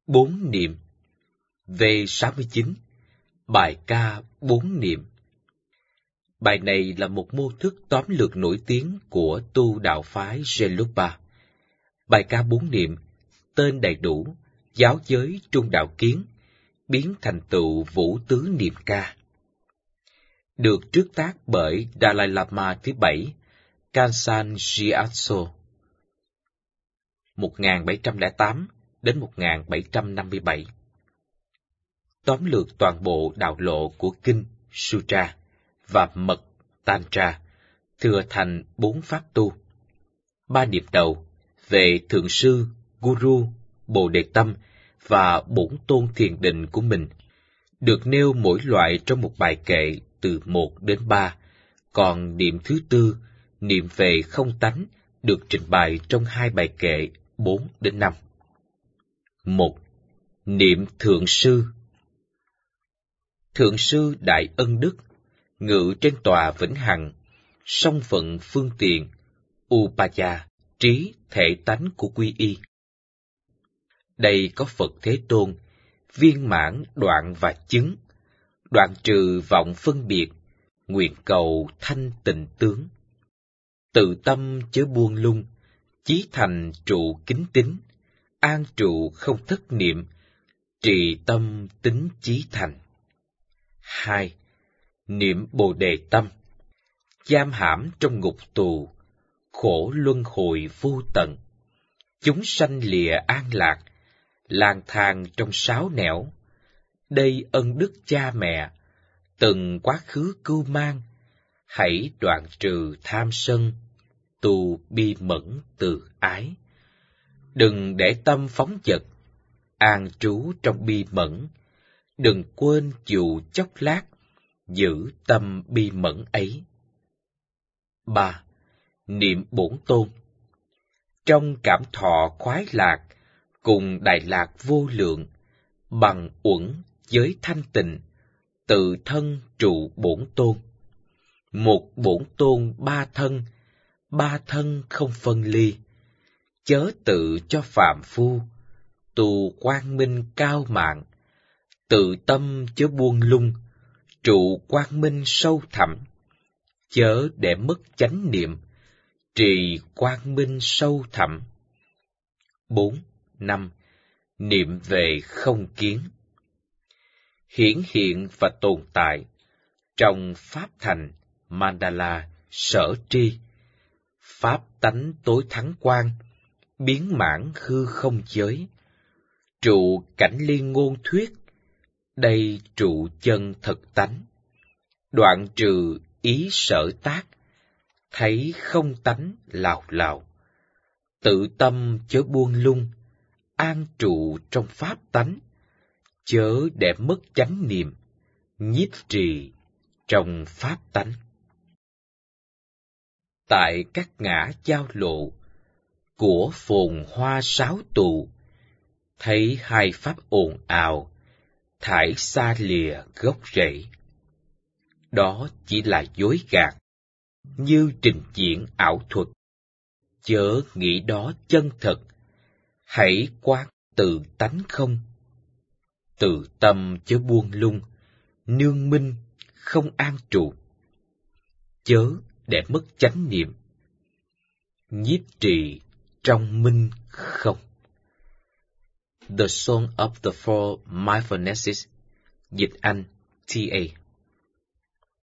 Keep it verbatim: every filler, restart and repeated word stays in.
Bốn niệm. V sáu mươi chín. Bài ca bốn niệm. Bài này là một mô thức tóm lược nổi tiếng của tu đạo phái Gelugpa. Bài ca bốn niệm, tên đầy đủ, giáo giới trung đạo kiến, biến thành tựu vũ tứ niệm ca. Được trước tác bởi Dalai Lama thứ bảy, Kansan Gyatso, một nghìn bảy trăm lẻ tám đến một nghìn bảy trăm năm mươi bảy. Tóm lược toàn bộ đạo lộ của kinh Sutra và mật Tantra, thừa thành bốn pháp tu. Ba niệm đầu về Thượng Sư, Guru, Bồ Đề Tâm và bổn tôn thiền định của mình, được nêu mỗi loại trong một bài kệ từ một đến ba, còn niệm thứ tư, niệm về không tánh, được trình bày trong hai bài kệ bốn đến năm. Một. Niệm Thượng Sư. Thượng Sư Đại Ân Đức, ngự trên tòa vĩnh hằng, song phận phương tiện, Upaya, trí thể tánh của quy y. Đây có Phật Thế Tôn, viên mãn đoạn và chứng, đoạn trừ vọng phân biệt, nguyện cầu thanh tịnh tướng. Tự tâm chớ buông lung, chí thành trụ kính tín, an trụ không thất niệm, trì tâm tính chí thành. Hai. Niệm Bồ Đề Tâm. Giam hãm trong ngục tù, khổ luân hồi vô tận, chúng sanh lìa an lạc, lang thang trong sáu nẻo. Đây ân đức cha mẹ, từng quá khứ cưu mang, hãy đoạn trừ tham sân, tu bi mẫn từ ái. Đừng để tâm phóng dật, an trú trong bi mẫn, đừng quên dù chốc lát, giữ tâm bi mẫn ấy. Ba. Niệm Bổn Tôn. Trong cảm thọ khoái lạc, cùng đại lạc vô lượng, bằng uẩn giới thanh tịnh, tự thân trụ Bổn Tôn. Một Bổn Tôn ba thân, ba thân không phân ly, chớ tự cho phàm phu, tu quang minh cao mạng, tự tâm chớ buông lung, trụ quang minh sâu thẳm, chớ để mất chánh niệm, trì quang minh sâu thẳm. Bốn, năm. Niệm về không kiến. Hiển hiện và tồn tại, trong pháp thành, mandala, sở tri, pháp tánh tối thắng quang, biến mãn hư không giới, trụ cảnh liên ngôn thuyết, đây trụ chân thực tánh, đoạn trừ ý sở tác, thấy không tánh lào lào, tự tâm chớ buông lung, an trụ trong pháp tánh, chớ để mất chánh niệm, nhiếp trì trong pháp tánh. Tại các ngã giao lộ của phồn hoa sáo tụ, thấy hai pháp ồn ào, thải xa lìa gốc rễ. Đó chỉ là dối gạt, như trình diễn ảo thuật, chớ nghĩ đó chân thật, hãy quán tự tánh không. Tự tâm chớ buông lung, nương minh không an trụ, chớ để mất chánh niệm, nhiếp trì trong minh không. The Song of the Four Mindfulnesses, dịch Anh, T A